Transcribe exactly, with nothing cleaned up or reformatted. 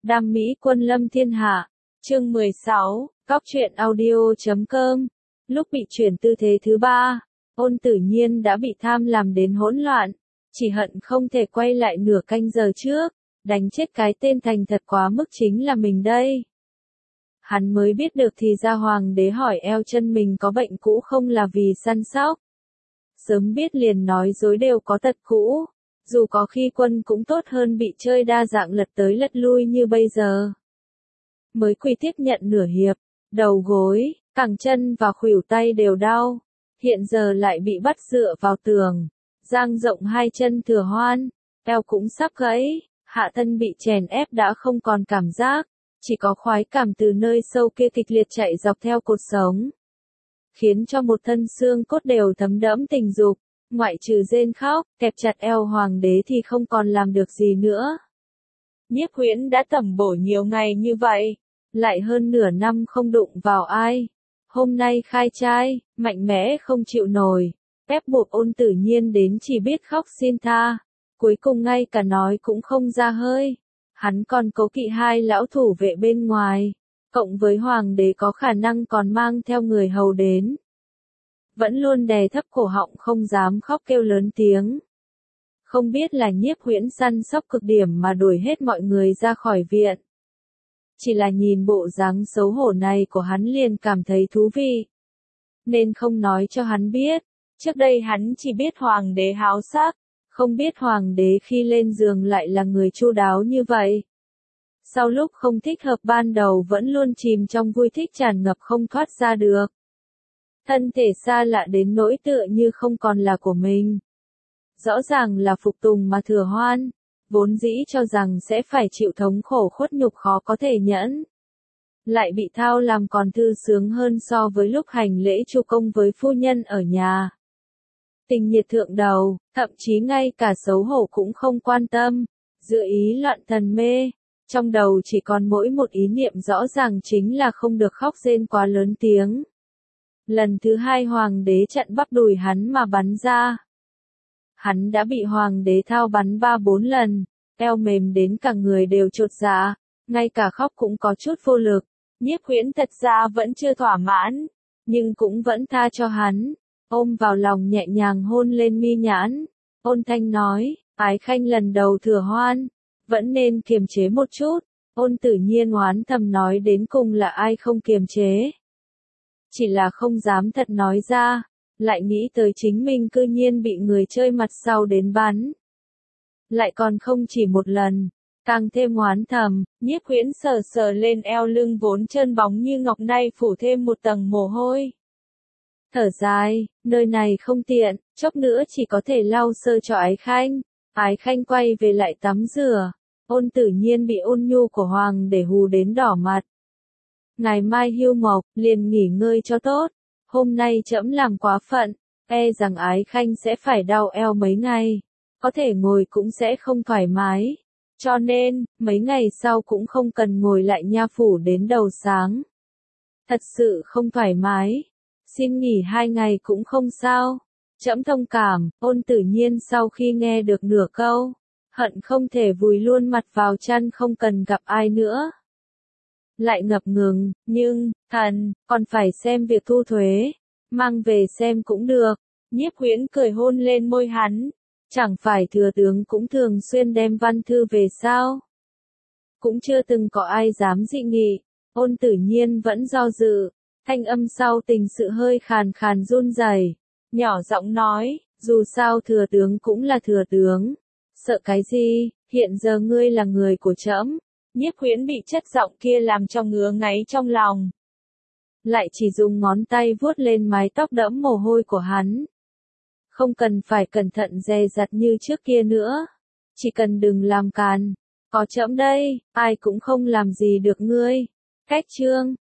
Đam mỹ quân lâm thiên hạ. Chương mười sáu, Cóc truyện audio chấm com. Lúc bị chuyển tư thế thứ ba, Ôn Tử Nhiên đã bị tham làm đến hỗn loạn, chỉ hận không thể quay lại nửa canh giờ trước, đánh chết cái tên thành thật quá mức chính là mình đây. Hắn mới biết được thì ra hoàng đế hỏi eo chân mình có bệnh cũ không là vì săn sóc. Sớm biết liền nói dối đều có tật cũ, dù có khi quân cũng tốt hơn bị chơi đa dạng lật tới lật lui như bây giờ. Mới quỳ tiếp nhận nửa hiệp, đầu gối, cẳng chân và khuỷu tay đều đau, hiện giờ lại bị bắt dựa vào tường, dang rộng hai chân thừa hoan, eo cũng sắp gãy, hạ thân bị chèn ép đã không còn cảm giác, chỉ có khoái cảm từ nơi sâu kia kịch liệt chạy dọc theo cột sống, khiến cho một thân xương cốt đều thấm đẫm tình dục, ngoại trừ rên khóc, kẹp chặt eo hoàng đế thì không còn làm được gì nữa. Nhiếp Huyễn đã tẩm bổ nhiều ngày như vậy, lại hơn nửa năm không đụng vào ai. Hôm nay khai trai, mạnh mẽ không chịu nổi, ép buộc Ôn Tử Nhiên đến chỉ biết khóc xin tha, cuối cùng ngay cả nói cũng không ra hơi. Hắn còn cố kỵ hai lão thủ vệ bên ngoài, cộng với hoàng đế có khả năng còn mang theo người hầu đến. Vẫn luôn đè thấp cổ họng không dám khóc kêu lớn tiếng. Không biết là Nhiếp Huyễn săn sóc cực điểm mà đuổi hết mọi người ra khỏi viện. Chỉ là nhìn bộ dáng xấu hổ này của hắn liền cảm thấy thú vị. Nên không nói cho hắn biết, trước đây hắn chỉ biết hoàng đế háo sắc, không biết hoàng đế khi lên giường lại là người chu đáo như vậy. Sau lúc không thích hợp ban đầu vẫn luôn chìm trong vui thích tràn ngập không thoát ra được. Thân thể xa lạ đến nỗi tựa như không còn là của mình. Rõ ràng là phục tùng mà thừa hoan, vốn dĩ cho rằng sẽ phải chịu thống khổ khuất nhục khó có thể nhẫn. Lại bị thao làm còn thư sướng hơn so với lúc hành lễ chu công với phu nhân ở nhà. Tình nhiệt thượng đầu, thậm chí ngay cả xấu hổ cũng không quan tâm, giữa ý loạn thần mê, trong đầu chỉ còn mỗi một ý niệm rõ ràng chính là không được khóc rên quá lớn tiếng. Lần thứ hai hoàng đế chặn bắp đùi hắn mà bắn ra. Hắn đã bị hoàng đế thao bắn ba bốn lần, eo mềm đến cả người đều chột dạ, ngay cả khóc cũng có chút vô lực. Nhiếp Huyễn thật ra vẫn chưa thỏa mãn, nhưng cũng vẫn tha cho hắn, ôm vào lòng nhẹ nhàng hôn lên mi nhãn. Ôn Thanh nói, Ái Khanh lần đầu thừa hoan, vẫn nên kiềm chế một chút. Ôn Tử Nhiên oán thầm nói đến cùng là ai không kiềm chế. Chỉ là không dám thật nói ra, lại nghĩ tới chính mình cư nhiên bị người chơi mặt sau đến bắn. Lại còn không chỉ một lần, càng thêm oán thầm. Nhiếp Huyễn sờ sờ lên eo lưng vốn trơn bóng như ngọc nay phủ thêm một tầng mồ hôi. Thở dài, nơi này không tiện, chốc nữa chỉ có thể lau sơ cho Ái Khanh. Ái Khanh quay về lại tắm rửa. Ôn Tử Nhiên bị ôn nhu của hoàng để hù đến đỏ mặt. Ngày mai hưu mộc, liền nghỉ ngơi cho tốt. Hôm nay trẫm làm quá phận, e rằng Ái Khanh sẽ phải đau eo mấy ngày. Có thể ngồi cũng sẽ không thoải mái. Cho nên, mấy ngày sau cũng không cần ngồi lại nha phủ đến đầu sáng. Thật sự không thoải mái. Xin nghỉ hai ngày cũng không sao. Trẫm thông cảm. Ôn Tử Nhiên sau khi nghe được nửa câu, hận không thể vùi luôn mặt vào chăn không cần gặp ai nữa. Lại ngập ngừng, nhưng, thần, còn phải xem việc thu thuế, mang về xem cũng được. Nhiếp Huyễn cười hôn lên môi hắn, chẳng phải thừa tướng cũng thường xuyên đem văn thư về sao? Cũng chưa từng có ai dám dị nghị. Ôn Tử Nhiên vẫn do dự, thanh âm sau tình sự hơi khàn khàn run rẩy, nhỏ giọng nói, dù sao thừa tướng cũng là thừa tướng, sợ cái gì, hiện giờ ngươi là người của trẫm. Nhiếp Huyễn bị chất giọng kia làm cho ngứa ngáy trong lòng. Lại chỉ dùng ngón tay vuốt lên mái tóc đẫm mồ hôi của hắn. Không cần phải cẩn thận dè dặt như trước kia nữa. Chỉ cần đừng làm càn. Có trẫm đây, ai cũng không làm gì được ngươi. Cách chương.